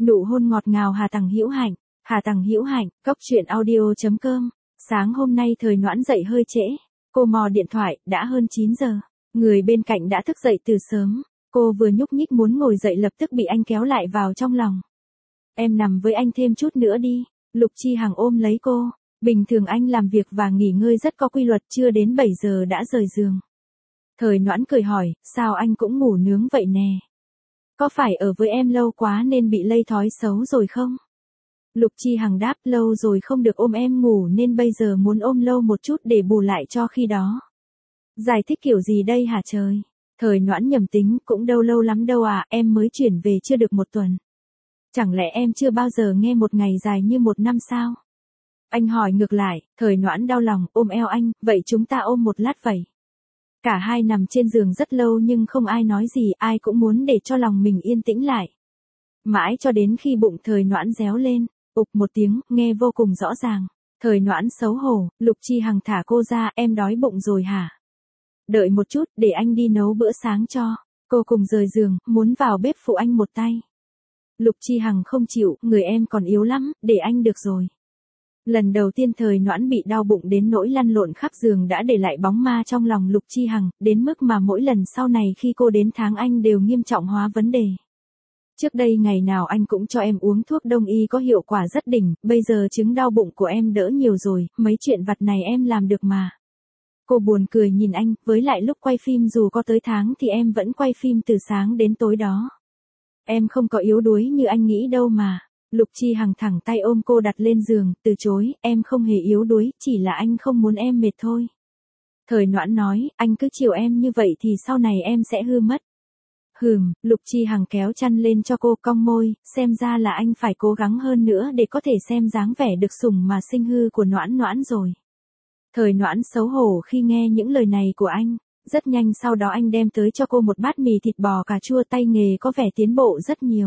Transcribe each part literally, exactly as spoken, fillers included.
Nụ hôn ngọt ngào Hà Tằng Hữu Hạnh, Hà Tằng Hữu Hạnh, cốc truyện audio chấm com. Sáng hôm nay Thời Noãn dậy hơi trễ, cô mò điện thoại, đã hơn chín giờ. Người bên cạnh đã thức dậy từ sớm, cô vừa nhúc nhích muốn ngồi dậy lập tức bị anh kéo lại vào trong lòng. Em nằm với anh thêm chút nữa đi, Lục Chi Hằng ôm lấy cô. Bình thường anh làm việc và nghỉ ngơi rất có quy luật, chưa đến bảy giờ đã rời giường. Thời Noãn cười hỏi, sao anh cũng ngủ nướng vậy nè? Có phải ở với em lâu quá nên bị lây thói xấu rồi không? Lục Chi Hằng đáp, lâu rồi không được ôm em ngủ nên bây giờ muốn ôm lâu một chút để bù lại cho khi đó. Giải thích kiểu gì đây hả trời? Thời Noãn nhầm tính, cũng đâu lâu lắm đâu à, em mới chuyển về chưa được một tuần. Chẳng lẽ em chưa bao giờ nghe một ngày dài như một năm sao? Anh hỏi ngược lại. Thời Noãn đau lòng, ôm eo anh, vậy chúng ta ôm một lát vậy. Cả hai nằm trên giường rất lâu nhưng không ai nói gì, ai cũng muốn để cho lòng mình yên tĩnh lại. Mãi cho đến khi bụng Thời Noãn réo lên, ục một tiếng, nghe vô cùng rõ ràng. Thời Noãn xấu hổ, Lục Chi Hằng thả cô ra, em đói bụng rồi hả? Đợi một chút, để anh đi nấu bữa sáng cho. Cô cùng rời giường, muốn vào bếp phụ anh một tay. Lục Chi Hằng không chịu, người em còn yếu lắm, để anh được rồi. Lần đầu tiên Thời Noãn bị đau bụng đến nỗi lăn lộn khắp giường đã để lại bóng ma trong lòng Lục Chi Hằng, đến mức mà mỗi lần sau này khi cô đến tháng anh đều nghiêm trọng hóa vấn đề. Trước đây ngày nào anh cũng cho em uống thuốc đông y có hiệu quả rất đỉnh, bây giờ chứng đau bụng của em đỡ nhiều rồi, mấy chuyện vặt này em làm được mà. Cô buồn cười nhìn anh, với lại lúc quay phim dù có tới tháng thì em vẫn quay phim từ sáng đến tối đó. Em không có yếu đuối như anh nghĩ đâu mà. Lục Chi Hằng thẳng tay ôm cô đặt lên giường, từ chối, em không hề yếu đuối, chỉ là anh không muốn em mệt thôi. Thời Noãn nói, anh cứ chiều em như vậy thì sau này em sẽ hư mất. Hừm, Lục Chi Hằng kéo chăn lên cho cô, cong môi, xem ra là anh phải cố gắng hơn nữa để có thể xem dáng vẻ được sủng mà sinh hư của Noãn Noãn rồi. Thời Noãn xấu hổ khi nghe những lời này của anh, rất nhanh sau đó anh đem tới cho cô một bát mì thịt bò cà chua, tay nghề có vẻ tiến bộ rất nhiều.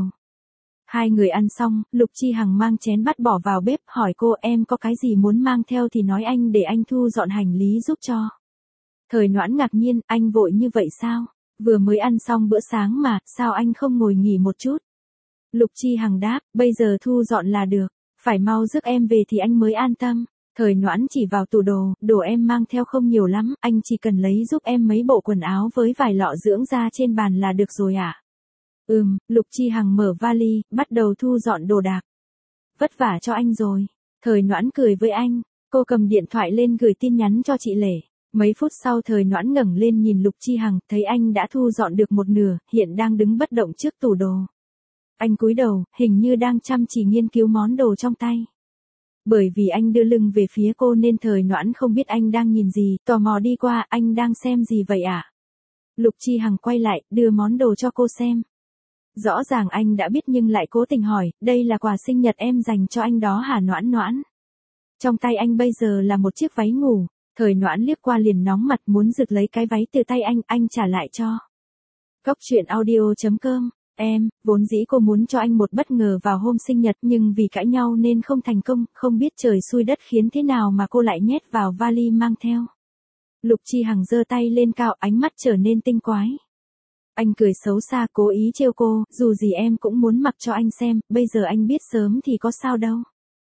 Hai người ăn xong, Lục Chi Hằng mang chén bát bỏ vào bếp, hỏi cô, em có cái gì muốn mang theo thì nói anh để anh thu dọn hành lý giúp cho. Thời Noãn ngạc nhiên, anh vội như vậy sao? Vừa mới ăn xong bữa sáng mà, sao anh không ngồi nghỉ một chút? Lục Chi Hằng đáp, bây giờ thu dọn là được, phải mau rước em về thì anh mới an tâm. Thời Noãn chỉ vào tủ đồ, đồ em mang theo không nhiều lắm, anh chỉ cần lấy giúp em mấy bộ quần áo với vài lọ dưỡng da trên bàn là được rồi ạ. À? Ừm, Lục Chi Hằng mở vali, bắt đầu thu dọn đồ đạc. Vất vả cho anh rồi. Thời Noãn cười với anh, cô cầm điện thoại lên gửi tin nhắn cho chị Lệ. Mấy phút sau Thời Noãn ngẩng lên nhìn Lục Chi Hằng, thấy anh đã thu dọn được một nửa, hiện đang đứng bất động trước tủ đồ. Anh cúi đầu, hình như đang chăm chỉ nghiên cứu món đồ trong tay. Bởi vì anh đưa lưng về phía cô nên Thời Noãn không biết anh đang nhìn gì, tò mò đi qua, anh đang xem gì vậy ạ? À? Lục Chi Hằng quay lại, đưa món đồ cho cô xem. Rõ ràng anh đã biết nhưng lại cố tình hỏi, đây là quà sinh nhật em dành cho anh đó hả Noãn Noãn? Trong tay anh bây giờ là một chiếc váy ngủ. Thời Noãn liếc qua liền nóng mặt muốn giật lấy cái váy từ tay anh, anh trả lại cho. Cốc truyện audio chấm com, em, vốn dĩ cô muốn cho anh một bất ngờ vào hôm sinh nhật nhưng vì cãi nhau nên không thành công, không biết trời xui đất khiến thế nào mà cô lại nhét vào vali mang theo. Lục Chi Hằng giơ tay lên cao, ánh mắt trở nên tinh quái. Anh cười xấu xa cố ý trêu cô, dù gì em cũng muốn mặc cho anh xem, bây giờ anh biết sớm thì có sao đâu.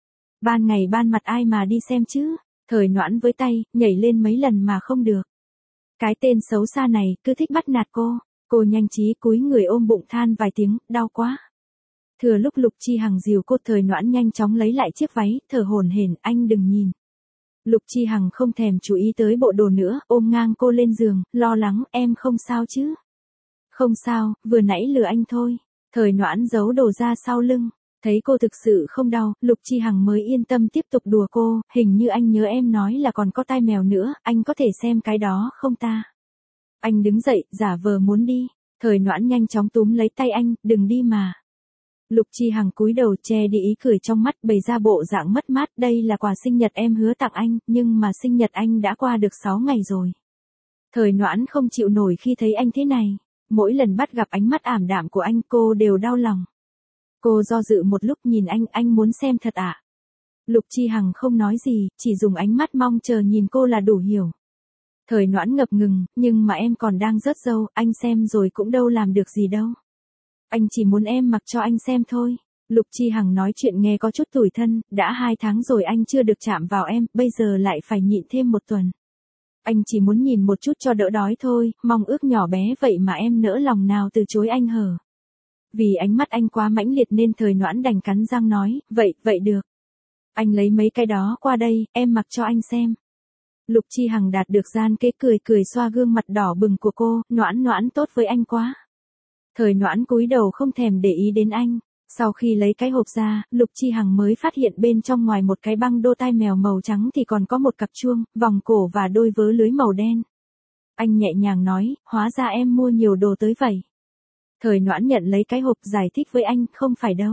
Ban ngày ban mặt ai mà đi xem chứ? Thời Noãn với tay, nhảy lên mấy lần mà không được. Cái tên xấu xa này, cứ thích bắt nạt cô. Cô nhanh trí cúi người ôm bụng than vài tiếng, đau quá. Thừa lúc Lục Chi Hằng dìu cô, Thời Noãn nhanh chóng lấy lại chiếc váy, thở hổn hển, anh đừng nhìn. Lục Chi Hằng không thèm chú ý tới bộ đồ nữa, ôm ngang cô lên giường, lo lắng, em không sao chứ? Không sao, vừa nãy lừa anh thôi. Thời Noãn giấu đồ ra sau lưng. Thấy cô thực sự không đau, Lục Chi Hằng mới yên tâm tiếp tục đùa cô, hình như anh nhớ em nói là còn có tai mèo nữa, anh có thể xem cái đó không ta? Anh đứng dậy, giả vờ muốn đi. Thời Noãn nhanh chóng túm lấy tay anh, đừng đi mà. Lục Chi Hằng cúi đầu che đi ý cười trong mắt, bày ra bộ dạng mất mát, đây là quà sinh nhật em hứa tặng anh, nhưng mà sinh nhật anh đã qua được sáu ngày rồi. Thời Noãn không chịu nổi khi thấy anh thế này, mỗi lần bắt gặp ánh mắt ảm đạm của anh cô đều đau lòng. Cô do dự một lúc nhìn anh, anh muốn xem thật ạ? À? Lục Chi Hằng không nói gì, chỉ dùng ánh mắt mong chờ nhìn cô là đủ hiểu. Thời Noãn ngập ngừng, nhưng mà em còn đang rớt râu, anh xem rồi cũng đâu làm được gì đâu. Anh chỉ muốn em mặc cho anh xem thôi. Lục Chi Hằng nói chuyện nghe có chút tủi thân, đã hai tháng rồi anh chưa được chạm vào em, bây giờ lại phải nhịn thêm một tuần. Anh chỉ muốn nhìn một chút cho đỡ đói thôi, mong ước nhỏ bé vậy mà em nỡ lòng nào từ chối anh hở. Vì ánh mắt anh quá mãnh liệt nên Thời Noãn đành cắn răng nói, vậy, vậy được. Anh lấy mấy cái đó qua đây, em mặc cho anh xem. Lục Chi Hằng đạt được gian kế cười cười xoa gương mặt đỏ bừng của cô, Noãn Noãn tốt với anh quá. Thời Noãn cúi đầu không thèm để ý đến anh. Sau khi lấy cái hộp ra, Lục Chi Hằng mới phát hiện bên trong ngoài một cái băng đô tai mèo màu trắng thì còn có một cặp chuông, vòng cổ và đôi vớ lưới màu đen. Anh nhẹ nhàng nói, hóa ra em mua nhiều đồ tới vậy. Thời Noãn nhận lấy cái hộp giải thích với anh, không phải đâu.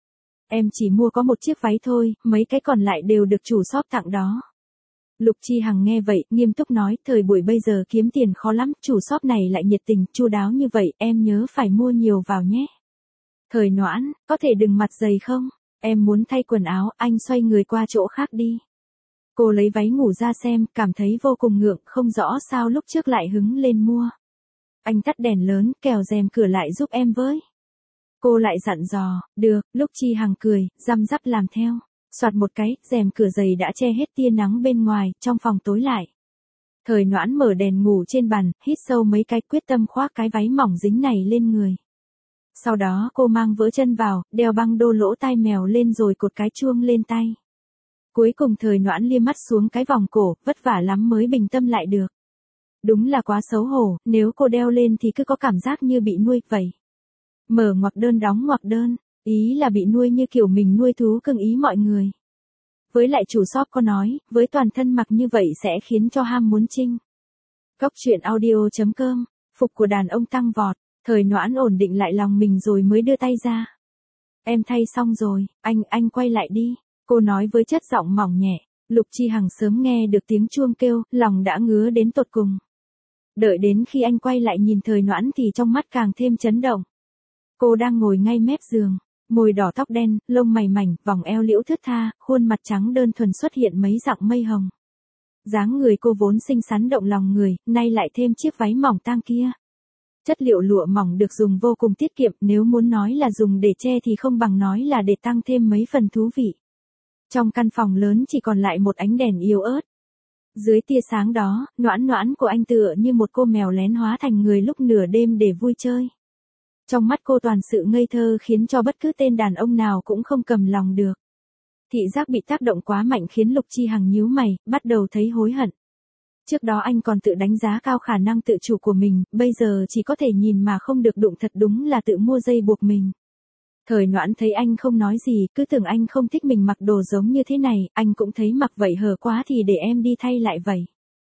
Em chỉ mua có một chiếc váy thôi, mấy cái còn lại đều được chủ shop tặng đó. Lục Chi Hằng nghe vậy, nghiêm túc nói, thời buổi bây giờ kiếm tiền khó lắm, chủ shop này lại nhiệt tình, chu đáo như vậy, em nhớ phải mua nhiều vào nhé. Thời Noãn, có thể đừng mặt dày không? Em muốn thay quần áo, anh xoay người qua chỗ khác đi. Cô lấy váy ngủ ra xem, cảm thấy vô cùng ngượng, không rõ sao lúc trước lại hứng lên mua. Anh tắt đèn lớn, kéo rèm cửa lại giúp em với. Cô lại dặn dò, được, Lục Chi Hằng cười, răm rắp làm theo. Soạt một cái, rèm cửa dày đã che hết tia nắng bên ngoài, trong phòng tối lại. Thời Noãn mở đèn ngủ trên bàn, hít sâu mấy cái, quyết tâm khoác cái váy mỏng dính này lên người. Sau đó cô mang vỡ chân vào, đeo băng đô lỗ tai mèo lên rồi cột cái chuông lên tay. Cuối cùng Thời Noãn liếc mắt xuống cái vòng cổ, vất vả lắm mới bình tâm lại được. Đúng là quá xấu hổ, nếu cô đeo lên thì cứ có cảm giác như bị nuôi vậy. Mở ngoặc đơn đóng ngoặc đơn, ý là bị nuôi như kiểu mình nuôi thú cưng ý mọi người. Với lại chủ shop có nói, với toàn thân mặc như vậy sẽ khiến cho ham muốn chinh. Góc truyện audio chấm com, phục của đàn ông tăng vọt. Thời Noãn ổn định lại lòng mình rồi mới đưa tay ra. Em thay xong rồi, anh, anh quay lại đi. Cô nói với chất giọng mỏng nhẹ. Lục Chi Hằng sớm nghe được tiếng chuông kêu, lòng đã ngứa đến tột cùng. Đợi đến khi anh quay lại nhìn Thời Noãn thì trong mắt càng thêm chấn động. Cô đang ngồi ngay mép giường, môi đỏ tóc đen, lông mày mảnh, vòng eo liễu thướt tha, khuôn mặt trắng đơn thuần xuất hiện mấy dặng mây hồng. Dáng người cô vốn xinh xắn động lòng người, nay lại thêm chiếc váy mỏng tang kia. Chất liệu lụa mỏng được dùng vô cùng tiết kiệm, nếu muốn nói là dùng để che thì không bằng nói là để tăng thêm mấy phần thú vị. Trong căn phòng lớn chỉ còn lại một ánh đèn yếu ớt. Dưới tia sáng đó, Noãn Noãn của anh tựa như một cô mèo lén hóa thành người lúc nửa đêm để vui chơi. Trong mắt cô toàn sự ngây thơ khiến cho bất cứ tên đàn ông nào cũng không cầm lòng được. Thị giác bị tác động quá mạnh khiến Lục Chi Hằng nhíu mày, bắt đầu thấy hối hận. Trước đó anh còn tự đánh giá cao khả năng tự chủ của mình, bây giờ chỉ có thể nhìn mà không được đụng, thật đúng là tự mua dây buộc mình. Thời Noãn thấy anh không nói gì, cứ tưởng anh không thích mình mặc đồ giống như thế này, anh cũng thấy mặc vậy hở quá thì để em đi thay lại vậy.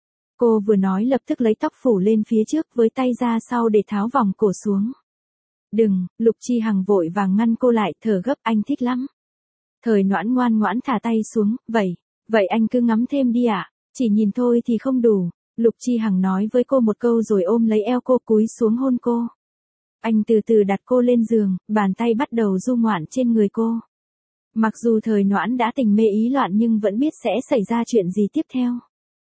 Cô vừa nói lập tức lấy tóc phủ lên phía trước với tay ra sau để tháo vòng cổ xuống. Đừng, Lục Chi Hằng vội vàng ngăn cô lại, thở gấp, anh thích lắm. Thời Noãn ngoan ngoãn thả tay xuống, vậy, vậy anh cứ ngắm thêm đi ạ. Chỉ nhìn thôi thì không đủ. Lục Chi Hằng nói với cô một câu rồi ôm lấy eo cô cúi xuống hôn cô. Anh từ từ đặt cô lên giường, bàn tay bắt đầu du ngoạn trên người cô. Mặc dù Thời Noãn đã tình mê ý loạn nhưng vẫn biết sẽ xảy ra chuyện gì tiếp theo.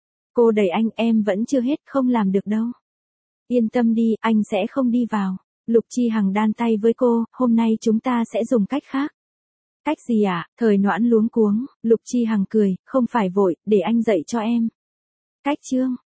Cô đẩy anh, em vẫn chưa hết, không làm được đâu. Yên tâm đi, anh sẽ không đi vào. Lục Chi Hằng đan tay với cô, hôm nay chúng ta sẽ dùng cách khác. Cách gì ạ? À? Thời Noãn luống cuống, Lục Chi Hằng cười, không phải vội, để anh dạy cho em. Cách chương.